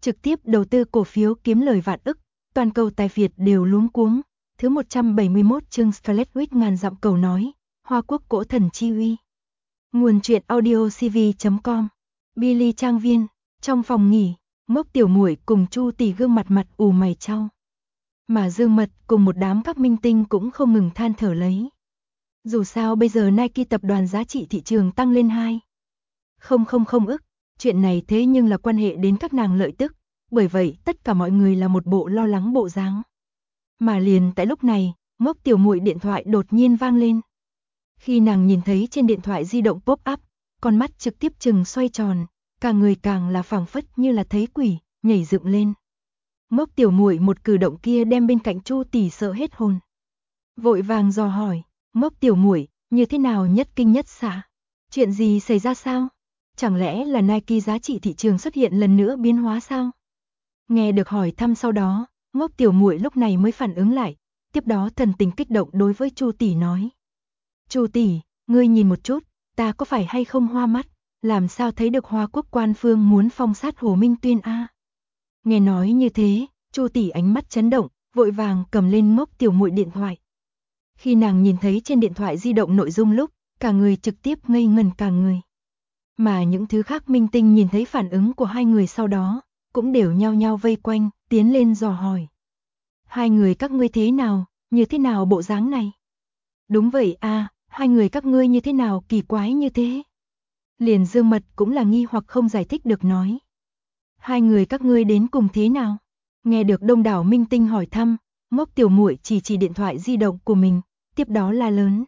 trực tiếp đầu tư cổ phiếu kiếm lời vạn ức, toàn cầu tài Việt đều luống cuống. Thứ 171 chương Scarlet Witch ngàn dặm cầu nói, Hoa Quốc cỗ thần chi uy. Nguồn truyện audio cv.com. Billy trang viên, trong phòng nghỉ, Mốc Tiểu Muội cùng Chu Tỷ gương mặt ù mày chau. Mà Dương Mật cùng một đám các minh tinh cũng không ngừng than thở lấy. Dù sao bây giờ Nike tập đoàn giá trị thị trường tăng lên 2,000 ức, chuyện này thế nhưng là quan hệ đến các nàng lợi tức, bởi vậy tất cả mọi người là một bộ lo lắng bộ dáng. Mà liền tại lúc này, Mốc Tiểu Muội điện thoại đột nhiên vang lên. Khi nàng nhìn thấy trên điện thoại di động pop up, con mắt trực tiếp trừng xoay tròn, cả người càng là phảng phất như là thấy quỷ, nhảy dựng lên. Mốc Tiểu Muội một cử động kia đem bên cạnh Chu Tỷ sợ hết hồn. Vội vàng dò hỏi, Mốc Tiểu Muội, như thế nào nhất kinh nhất xạ? Chuyện gì xảy ra sao? Chẳng lẽ là Nike giá trị thị trường xuất hiện lần nữa biến hóa sao? Nghe được hỏi thăm sau đó, Mốc Tiểu Muội lúc này mới phản ứng lại, tiếp đó thần tình kích động đối với Chu Tỷ nói. Chu Tỷ, ngươi nhìn một chút, ta có phải hay không hoa mắt, làm sao thấy được Hoa Quốc quan phương muốn phong sát Hồ Minh Tuyên a? Nghe nói như thế, Chu Tỷ ánh mắt chấn động, vội vàng cầm lên Mốc Tiểu Muội điện thoại. Khi nàng nhìn thấy trên điện thoại di động nội dung lúc, cả người trực tiếp ngây ngẩn cả người. Mà những thứ khác minh tinh nhìn thấy phản ứng của hai người sau đó, cũng đều nhao nhao vây quanh, tiến lên dò hỏi. Hai người các ngươi thế nào, như thế nào bộ dáng này? Đúng vậy a, hai người các ngươi như thế nào kỳ quái như thế? Liền Dương Mật cũng là nghi hoặc không giải thích được nói. Hai người các ngươi đến cùng thế nào? Nghe được đông đảo minh tinh hỏi thăm, Mốc Tiểu Muội chỉ điện thoại di động của mình, tiếp đó la lớn.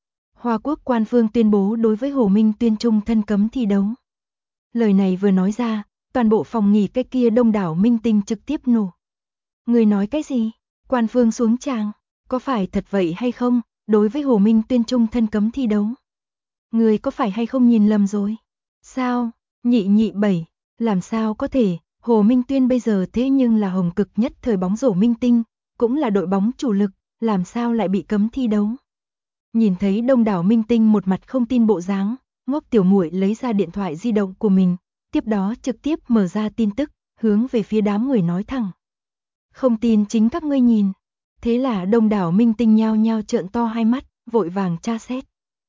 Hoa Quốc quan phương tuyên bố đối với Hồ Minh Tuyên chung thân cấm thi đấu. Lời này vừa nói ra, toàn bộ phòng nghỉ cái kia đông đảo minh tinh trực tiếp nổ. Người nói cái gì? Quan phương xuống tràng, có phải thật vậy hay không, đối với Hồ Minh Tuyên chung thân cấm thi đấu? Người có phải hay không nhìn lầm rồi? Sao? Nhị bảy, làm sao có thể, Hồ Minh Tuyên bây giờ thế nhưng là hồng cực nhất thời bóng rổ minh tinh, cũng là đội bóng chủ lực, làm sao lại bị cấm thi đấu? Nhìn thấy đông đảo minh tinh một mặt không tin bộ dáng, Mốc Tiểu Muội lấy ra điện thoại di động của mình, tiếp đó trực tiếp mở ra tin tức, hướng về phía đám người nói thẳng. Không tin chính các ngươi nhìn. Thế là đông đảo minh tinh nhao nhao trợn to hai mắt, vội vàng tra xét.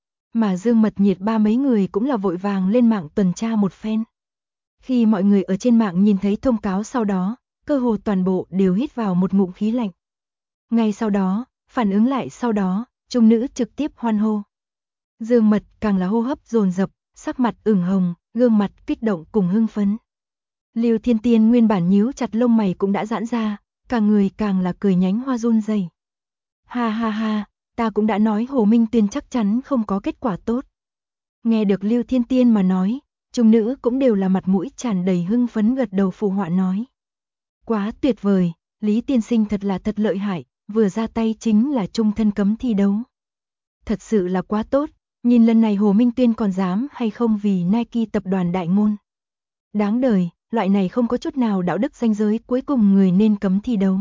Mà Dương Mật Nhiệt ba mấy người cũng là vội vàng lên mạng tuần tra một phen. Khi mọi người ở trên mạng nhìn thấy thông cáo sau đó, cơ hồ toàn bộ đều hít vào một ngụm khí lạnh. Ngay sau đó, phản ứng lại sau đó, trung nữ trực tiếp hoan hô. Dương Mật càng là hô hấp dồn dập, sắc mặt ửng hồng, gương mặt kích động cùng hưng phấn. Lưu Thiên Tiên nguyên bản nhíu chặt lông mày cũng đã giãn ra, cả người càng là cười nhánh hoa run rẩy. Ha ha ha, ta cũng đã nói Hồ Minh Tuyên chắc chắn không có kết quả tốt. Nghe được Lưu Thiên Tiên mà nói, trung nữ cũng đều là mặt mũi tràn đầy hưng phấn gật đầu phụ họa nói. Quá tuyệt vời, Lý tiên sinh thật là thật lợi hại, vừa ra tay chính là chung thân cấm thi đấu. Thật sự là quá tốt, nhìn lần này Hồ Minh Tuyên còn dám hay không vì Nike tập đoàn đại ngôn. Đáng đời, loại này không có chút nào đạo đức ranh giới cuối cùng người nên cấm thi đấu.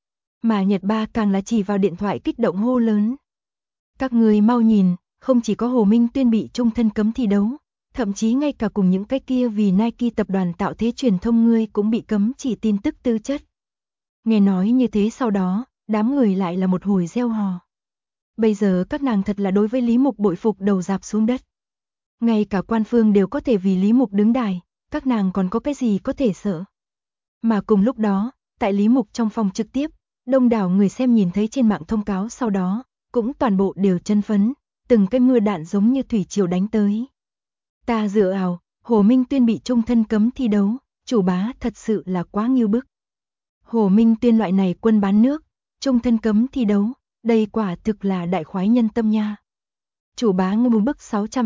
Mà Nhật Ba càng là chỉ vào điện thoại kích động hô lớn. Các người mau nhìn, không chỉ có Hồ Minh Tuyên bị chung thân cấm thi đấu, thậm chí ngay cả cùng những cái kia vì Nike tập đoàn tạo thế truyền thông ngươi cũng bị cấm chỉ tin tức tư chất. Nghe nói như thế sau đó, đám người lại là một hồi reo hò. Bây giờ các nàng thật là đối với Lý Mục bội phục đầu rạp xuống đất. Ngay cả quan phương đều có thể vì Lý Mục đứng đài, các nàng còn có cái gì có thể sợ. Mà cùng lúc đó, tại Lý Mục trong phòng trực tiếp, đông đảo người xem nhìn thấy trên mạng thông cáo sau đó, cũng toàn bộ đều chân phấn, từng cái mưa đạn giống như thủy triều đánh tới. Ta dựa ảo, Hồ Minh Tuyên bị chung thân cấm thi đấu, chủ bá thật sự là quá nghiêu bức. Hồ Minh Tuyên loại này quân bán nước, chung thân cấm thi đấu, đây quả thực là đại khoái nhân tâm nha. Chủ bá ngưu bức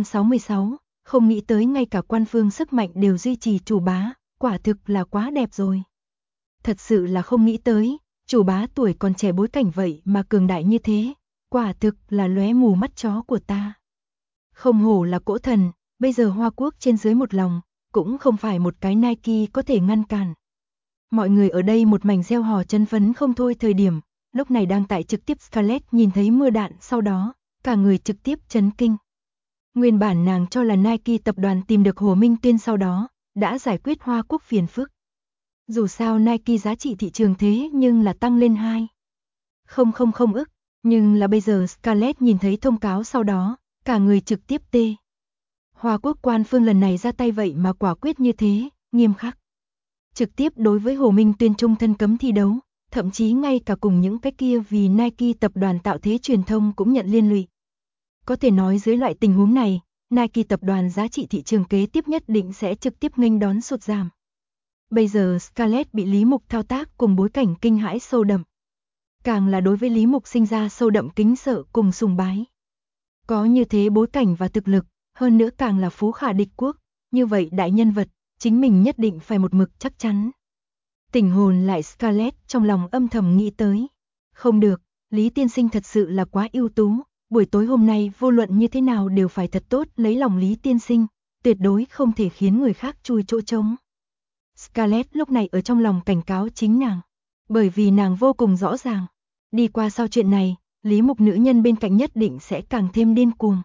666, không nghĩ tới ngay cả quan phương sức mạnh đều duy trì chủ bá, quả thực là quá đẹp rồi. Thật sự là không nghĩ tới, chủ bá tuổi còn trẻ bối cảnh vậy mà cường đại như thế, quả thực là lóe mù mắt chó của ta. Không hổ là cỗ thần, bây giờ Hoa Quốc trên dưới một lòng, cũng không phải một cái Nike có thể ngăn cản. Mọi người ở đây một mảnh reo hò chân phấn không thôi thời điểm, lúc này đang tại trực tiếp Scarlett nhìn thấy mưa đạn sau đó, cả người trực tiếp chấn kinh. Nguyên bản nàng cho là Nike tập đoàn tìm được Hồ Minh Tuyên sau đó, đã giải quyết Hoa Quốc phiền phức. Dù sao Nike giá trị thị trường thế nhưng là tăng lên 2,000 ức, nhưng là bây giờ Scarlett nhìn thấy thông cáo sau đó, cả người trực tiếp tê. Hoa Quốc quan phương lần này ra tay vậy mà quả quyết như thế, nghiêm khắc. Trực tiếp đối với Hồ Minh Tuyên trung thân cấm thi đấu, thậm chí ngay cả cùng những cái kia vì Nike tập đoàn tạo thế truyền thông cũng nhận liên lụy. Có thể nói dưới loại tình huống này, Nike tập đoàn giá trị thị trường kế tiếp nhất định sẽ trực tiếp nghênh đón sụt giảm. Bây giờ Scarlett bị Lý Mục thao tác cùng bối cảnh kinh hãi sâu đậm. Càng là đối với Lý Mục sinh ra sâu đậm kính sợ cùng sùng bái. Có như thế bối cảnh và thực lực, hơn nữa càng là phú khả địch quốc, như vậy đại nhân vật, chính mình nhất định phải một mực chắc chắn. Tỉnh hồn lại Scarlett trong lòng âm thầm nghĩ tới. Không được, Lý tiên sinh thật sự là quá ưu tú, buổi tối hôm nay vô luận như thế nào đều phải thật tốt lấy lòng Lý tiên sinh, tuyệt đối không thể khiến người khác chui chỗ trống. Scarlett lúc này ở trong lòng cảnh cáo chính nàng, bởi vì nàng vô cùng rõ ràng, đi qua sau chuyện này, Lý Mục nữ nhân bên cạnh nhất định sẽ càng thêm điên cuồng.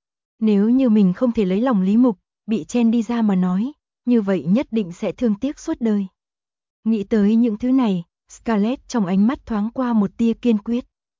Nếu như mình không thể lấy lòng Lý Mục, bị chen đi ra mà nói, như vậy nhất định sẽ thương tiếc suốt đời. Nghĩ tới những thứ này, Scarlett trong ánh mắt thoáng qua một tia kiên quyết.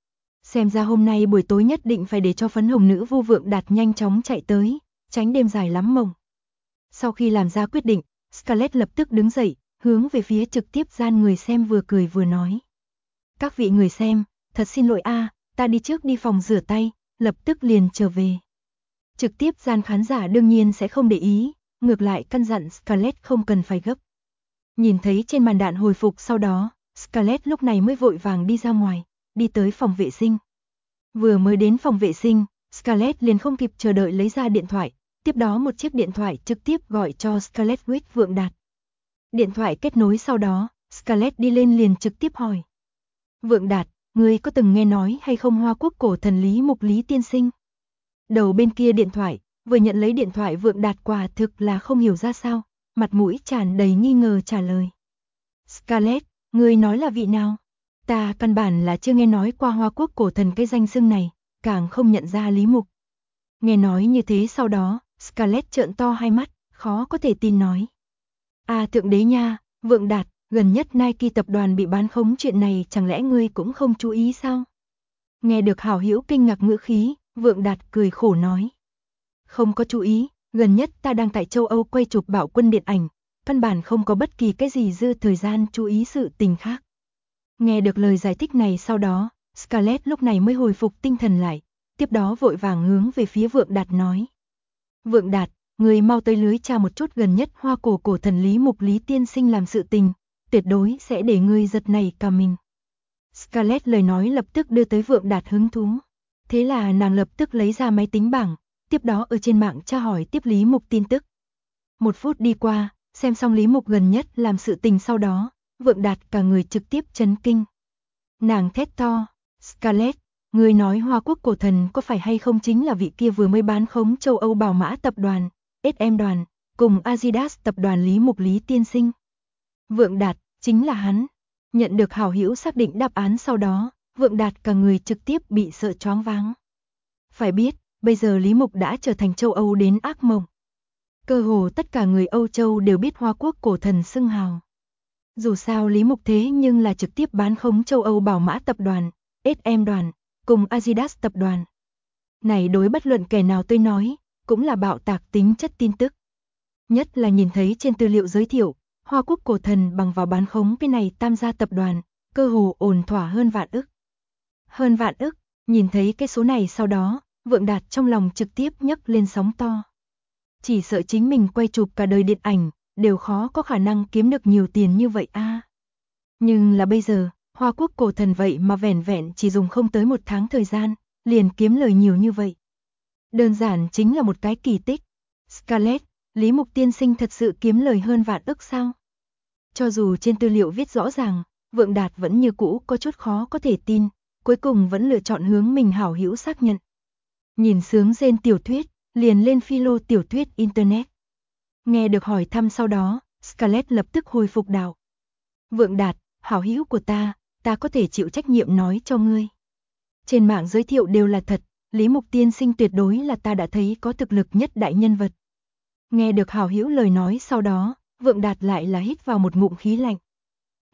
Xem ra hôm nay buổi tối nhất định phải để cho phấn hồng nữ Vu Vượng Đạt nhanh chóng chạy tới, tránh đêm dài lắm mộng. Sau khi làm ra quyết định, Scarlett lập tức đứng dậy, hướng về phía trực tiếp gian người xem vừa cười vừa nói. Các vị người xem, thật xin lỗi ta đi trước đi phòng rửa tay, lập tức liền trở về. Trực tiếp gian khán giả đương nhiên sẽ không để ý, ngược lại căn dặn Scarlett không cần phải gấp. Nhìn thấy trên màn đạn hồi phục sau đó, Scarlett lúc này mới vội vàng đi ra ngoài, đi tới phòng vệ sinh. Vừa mới đến phòng vệ sinh, Scarlett liền không kịp chờ đợi lấy ra điện thoại, tiếp đó một chiếc điện thoại trực tiếp gọi cho Scarlett with Vượng Đạt. Điện thoại kết nối sau đó, Scarlett đi lên liền trực tiếp hỏi. Vượng Đạt, ngươi có từng nghe nói hay không Hoa Quốc cổ thần Lý Mục Lý tiên sinh? Đầu bên kia điện thoại, vừa nhận lấy điện thoại Vượng Đạt quả thực là không hiểu ra sao, mặt mũi tràn đầy nghi ngờ trả lời. Scarlett, ngươi nói là vị nào? Ta căn bản là chưa nghe nói qua Hoa Quốc cổ thần cái danh xưng này, càng không nhận ra Lý Mục. Nghe nói như thế sau đó, Scarlett trợn to hai mắt, khó có thể tin nói. Thượng đế nha, Vượng Đạt, gần nhất Nike tập đoàn bị bán khống chuyện này chẳng lẽ ngươi cũng không chú ý sao? Nghe được hảo hữu kinh ngạc ngữ khí, Vượng Đạt cười khổ nói. Không có chú ý, gần nhất ta đang tại châu Âu quay chụp Bạo Quân điện ảnh, căn bản không có bất kỳ cái gì dư thời gian chú ý sự tình khác. Nghe được lời giải thích này sau đó, Scarlett lúc này mới hồi phục tinh thần lại, tiếp đó vội vàng hướng về phía Vượng Đạt nói. Vượng Đạt, người mau tới lưới tra một chút gần nhất Hoa cổ thần Lý Mục Lý tiên sinh làm sự tình, tuyệt đối sẽ để ngươi giật nảy cả mình. Scarlett lời nói lập tức đưa tới Vượng Đạt hứng thú. Thế là nàng lập tức lấy ra máy tính bảng, tiếp đó ở trên mạng tra hỏi tiếp Lý Mục tin tức. 1 phút đi qua, xem xong Lý Mục gần nhất làm sự tình sau đó, Vượng Đạt cả người trực tiếp chấn kinh. Nàng thét to, Scarlett, người nói Hoa Quốc cổ thần có phải hay không chính là vị kia vừa mới bán khống châu Âu Bảo Mã tập đoàn, SM đoàn, cùng Adidas tập đoàn Lý Mục Lý tiên sinh. Vượng Đạt, chính là hắn. Nhận được hảo hữu xác định đáp án sau đó, Vượng Đạt cả người trực tiếp bị sợ choáng váng. Phải biết, bây giờ Lý Mục đã trở thành châu Âu đến ác mộng. Cơ hồ tất cả người Âu Châu đều biết Hoa Quốc cổ thần xưng hào. Dù sao Lý Mục thế nhưng là trực tiếp bán khống châu Âu Bảo Mã tập đoàn, SM đoàn, cùng Adidas tập đoàn. Này đối bất luận kẻ nào tôi nói, cũng là bạo tạc tính chất tin tức. Nhất là nhìn thấy trên tư liệu giới thiệu, Hoa Quốc cổ thần bằng vào bán khống cái này tam gia tập đoàn, cơ hồ ổn thỏa hơn vạn ức. Hơn vạn ức, nhìn thấy cái số này sau đó, Vượng Đạt trong lòng trực tiếp nhấc lên sóng to. Chỉ sợ chính mình quay chụp cả đời điện ảnh, đều khó có khả năng kiếm được nhiều tiền như vậy Nhưng là bây giờ, Hoa Quốc cổ thần vậy mà vẻn vẹn chỉ dùng không tới 1 tháng thời gian, liền kiếm lời nhiều như vậy. Đơn giản chính là một cái kỳ tích. Scarlett, Lý Mục tiên sinh thật sự kiếm lời hơn vạn ức sao? Cho dù trên tư liệu viết rõ ràng, Vượng Đạt vẫn như cũ có chút khó có thể tin, cuối cùng vẫn lựa chọn hướng mình hảo hữu xác nhận. Nhìn sướng rên tiểu thuyết, liền lên philo tiểu thuyết Internet. Nghe được hỏi thăm sau đó, Scarlett lập tức hồi phục đạo. Vượng Đạt, hảo hữu của ta có thể chịu trách nhiệm nói cho ngươi. Trên mạng giới thiệu đều là thật, Lý Mục tiên sinh tuyệt đối là ta đã thấy có thực lực nhất đại nhân vật. Nghe được hảo hữu lời nói sau đó, Vượng Đạt lại là hít vào một ngụm khí lạnh.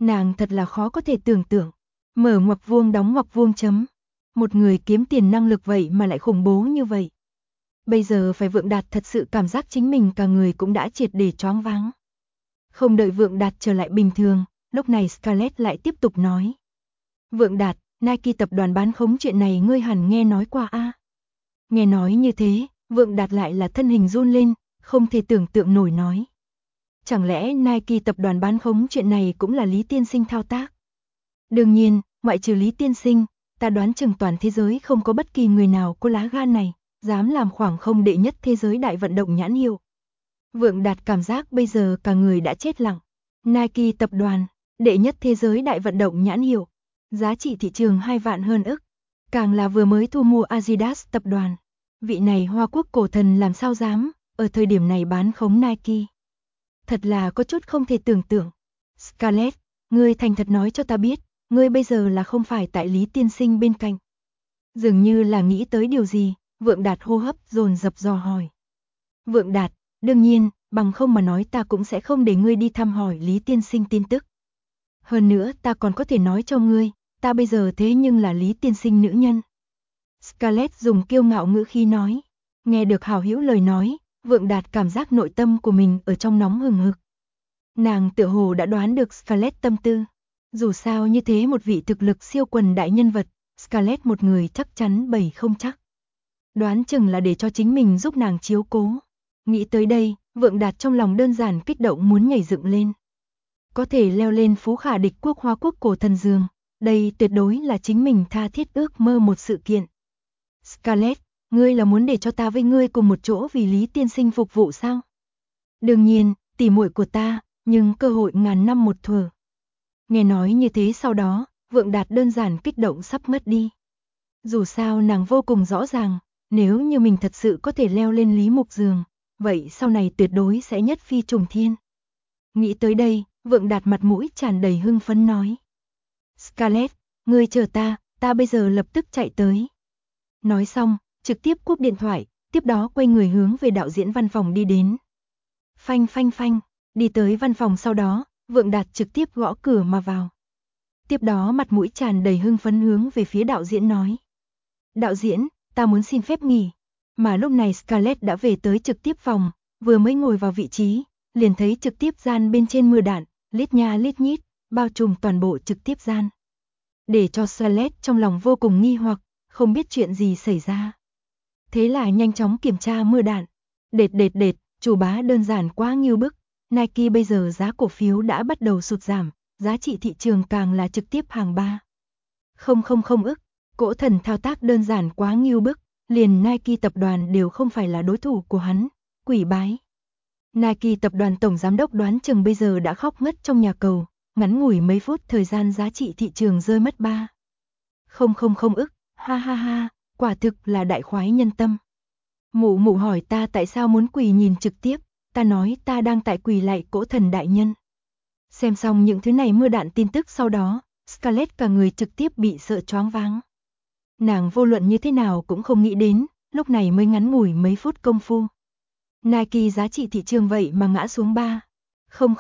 Nàng thật là khó có thể tưởng tượng. Mở ngoặc vuông đóng ngoặc vuông chấm. Một người kiếm tiền năng lực vậy mà lại khủng bố như vậy. Bây giờ phải Vượng Đạt thật sự cảm giác chính mình cả người cũng đã triệt để choáng váng. Không đợi Vượng Đạt trở lại bình thường, lúc này Scarlett lại tiếp tục nói. Vượng Đạt, Nike tập đoàn bán khống chuyện này ngươi hẳn nghe nói qua a. Nghe nói như thế, Vượng Đạt lại là thân hình run lên, không thể tưởng tượng nổi nói. Chẳng lẽ Nike tập đoàn bán khống chuyện này cũng là Lý Tiên Sinh thao tác? Đương nhiên, ngoại trừ Lý Tiên Sinh, ta đoán chừng toàn thế giới không có bất kỳ người nào có lá gan này, dám làm khoảng không đệ nhất thế giới đại vận động nhãn hiệu. Vượng Đạt cảm giác bây giờ cả người đã chết lặng. Nike tập đoàn, đệ nhất thế giới đại vận động nhãn hiệu, giá trị thị trường 2 vạn hơn ức, càng là vừa mới thu mua Adidas tập đoàn. Vị này Hoa Quốc cổ thần làm sao dám, ở thời điểm này bán khống Nike. Thật là có chút không thể tưởng tượng. Scarlett, ngươi thành thật nói cho ta biết, ngươi bây giờ là không phải tại Lý Tiên Sinh bên cạnh. Dường như là nghĩ tới điều gì, Vượng Đạt hô hấp dồn dập dò hỏi. Vượng Đạt, đương nhiên, bằng không mà nói ta cũng sẽ không để ngươi đi thăm hỏi Lý Tiên Sinh tin tức. Hơn nữa ta còn có thể nói cho ngươi, ta bây giờ thế nhưng là Lý Tiên Sinh nữ nhân. Scarlett dùng kiêu ngạo ngữ khí nói. Nghe được hảo hữu lời nói, Vượng Đạt cảm giác nội tâm của mình ở trong nóng hừng hực. Nàng tựa hồ đã đoán được Scarlett tâm tư. Dù sao như thế một vị thực lực siêu quần đại nhân vật, Scarlett một người chắc chắn bày không chắc. Đoán chừng là để cho chính mình giúp nàng chiếu cố. Nghĩ tới đây, Vượng Đạt trong lòng đơn giản kích động muốn nhảy dựng lên. Có thể leo lên phú khả địch quốc Hoa Quốc cổ thần giường, đây tuyệt đối là chính mình tha thiết ước mơ một sự kiện. Scarlett, ngươi là muốn để cho ta với ngươi cùng một chỗ vì Lý Tiên Sinh phục vụ sao? Đương nhiên, tỉ muội của ta, nhưng cơ hội ngàn năm một thuở. Nghe nói như thế sau đó, Vượng Đạt đơn giản kích động sắp mất đi. Dù sao nàng vô cùng rõ ràng, nếu như mình thật sự có thể leo lên Lý Mục giường, vậy sau này tuyệt đối sẽ nhất phi trùng thiên. Nghĩ tới đây, Vượng Đạt mặt mũi tràn đầy hưng phấn nói. Scarlett, ngươi chờ ta bây giờ lập tức chạy tới. Nói xong, trực tiếp cúp điện thoại, tiếp đó quay người hướng về đạo diễn văn phòng đi đến. Phanh phanh phanh, đi tới văn phòng sau đó, Vượng Đạt trực tiếp gõ cửa mà vào. Tiếp đó mặt mũi tràn đầy hưng phấn hướng về phía đạo diễn nói. Đạo diễn, ta muốn xin phép nghỉ. Mà lúc này Scarlett đã về tới trực tiếp phòng, vừa mới ngồi vào vị trí, liền thấy trực tiếp gian bên trên mưa đạn, lít nha lít nhít, bao trùm toàn bộ trực tiếp gian. Để cho Scarlett trong lòng vô cùng nghi hoặc, không biết chuyện gì xảy ra. Thế là nhanh chóng kiểm tra mưa đạn. Đệt, chủ bá đơn giản quá nghiêu bức. Nike bây giờ giá cổ phiếu đã bắt đầu sụt giảm, giá trị thị trường càng là trực tiếp hàng 3. Không ức, cổ thần thao tác đơn giản quá nghiêu bức, liền Nike tập đoàn đều không phải là đối thủ của hắn, quỷ bái. Nike tập đoàn tổng giám đốc đoán chừng bây giờ đã khóc ngất trong nhà cầu, ngắn ngủi mấy phút thời gian giá trị thị trường rơi mất 3. Không ức, ha, quả thực là đại khoái nhân tâm. Mụ hỏi ta tại sao muốn quỳ nhìn trực tiếp, ta nói ta đang tại quỳ lại cổ thần đại nhân. Xem xong những thứ này mưa đạn tin tức sau đó, Scarlett cả người trực tiếp bị sợ choáng váng. Nàng vô luận như thế nào cũng không nghĩ đến, lúc này mới ngắn ngủi mấy phút công phu. Nike giá trị thị trường vậy mà ngã xuống 3. Không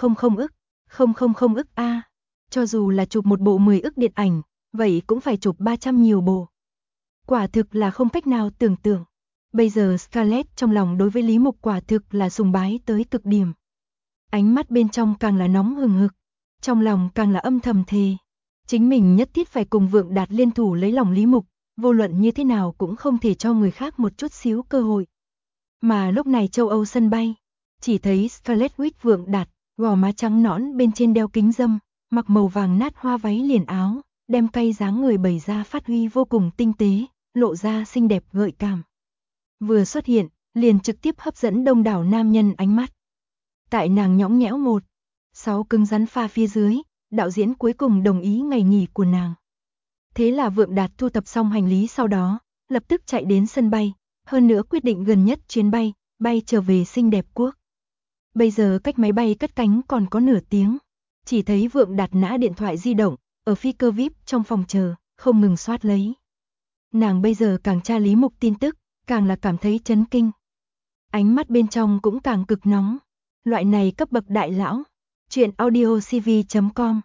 ức a. Cho dù là chụp một bộ 10 ức điện ảnh, vậy cũng phải chụp 300 nhiều bộ. Quả thực là không cách nào tưởng tượng. Bây giờ Scarlett trong lòng đối với Lý Mục quả thực là sùng bái tới cực điểm. Ánh mắt bên trong càng là nóng hừng hực, trong lòng càng là âm thầm thề. Chính mình nhất thiết phải cùng Vượng Đạt liên thủ lấy lòng Lý Mục, vô luận như thế nào cũng không thể cho người khác một chút xíu cơ hội. Mà lúc này châu Âu sân bay, chỉ thấy Scarlett Witch Vượng Đạt, gò má trắng nõn bên trên đeo kính râm, mặc màu vàng nát hoa váy liền áo, đem cây dáng người bày ra phát huy vô cùng tinh tế, lộ ra xinh đẹp gợi cảm. Vừa xuất hiện, liền trực tiếp hấp dẫn đông đảo nam nhân ánh mắt. Tại nàng nhõng nhẽo 1-6 cứng rắn pha phía dưới, đạo diễn cuối cùng đồng ý ngày nghỉ của nàng. Thế là Vượng Đạt thu thập xong hành lý sau đó, lập tức chạy đến sân bay, hơn nữa quyết định gần nhất chuyến bay, bay trở về xinh đẹp quốc. Bây giờ cách máy bay cất cánh còn có nửa tiếng, chỉ thấy Vượng Đạt nã điện thoại di động, ở phi cơ VIP trong phòng chờ, không ngừng soát lấy. Nàng bây giờ càng tra Lý Mục tin tức, càng là cảm thấy chấn kinh. Ánh mắt bên trong cũng càng cực nóng. Loại này cấp bậc đại lão. Chuyện audiocv.com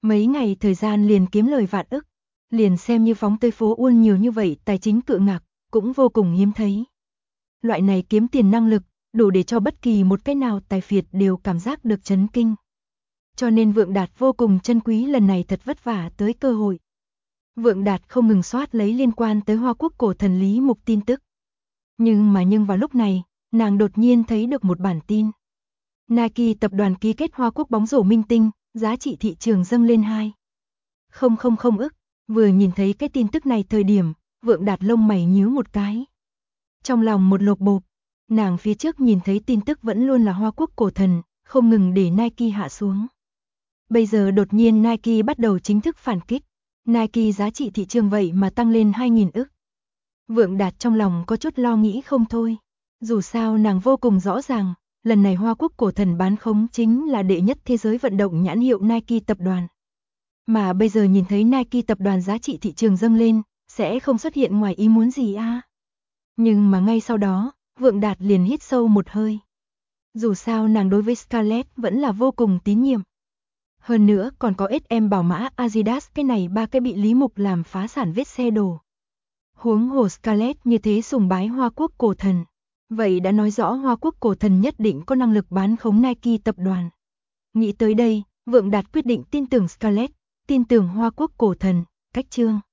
Mấy ngày thời gian liền kiếm lời vạn ức, liền xem như phóng tới phố Uôn nhiều như vậy tài chính cự ngạc, cũng vô cùng hiếm thấy. Loại này kiếm tiền năng lực, đủ để cho bất kỳ một cái nào tài phiệt đều cảm giác được chấn kinh. Cho nên Vượng Đạt vô cùng trân quý lần này thật vất vả tới cơ hội. Vượng Đạt không ngừng soát lấy liên quan tới Hoa Quốc cổ thần Lý Mục tin tức. Nhưng vào lúc này, nàng đột nhiên thấy được một bản tin. Nike tập đoàn ký kết Hoa Quốc bóng rổ minh tinh, giá trị thị trường dâng lên 2,000 ức. Vừa nhìn thấy cái tin tức này thời điểm, Vượng Đạt lông mày nhíu một cái. Trong lòng một lột bột, nàng phía trước nhìn thấy tin tức vẫn luôn là Hoa Quốc cổ thần, không ngừng để Nike hạ xuống. Bây giờ đột nhiên Nike bắt đầu chính thức phản kích, Nike giá trị thị trường vậy mà tăng lên 2.000 ức. Vượng Đạt trong lòng có chút lo nghĩ không thôi. Dù sao nàng vô cùng rõ ràng, lần này Hoa Quốc cổ thần bán khống chính là đệ nhất thế giới vận động nhãn hiệu Nike tập đoàn. Mà bây giờ nhìn thấy Nike tập đoàn giá trị thị trường dâng lên, sẽ không xuất hiện ngoài ý muốn gì à? Nhưng mà ngay sau đó, Vượng Đạt liền hít sâu một hơi. Dù sao nàng đối với Scarlett vẫn là vô cùng tín nhiệm. Hơn nữa còn có SM bảo mã Adidas, cái này ba cái bị Lý Mục làm phá sản vết xe đổ. Huống hồ Scarlett như thế sùng bái Hoa Quốc cổ thần. Vậy đã nói rõ Hoa Quốc cổ thần nhất định có năng lực bán khống Nike tập đoàn. Nghĩ tới đây, Vượng Đạt quyết định tin tưởng Scarlett, tin tưởng Hoa Quốc cổ thần, cách chương.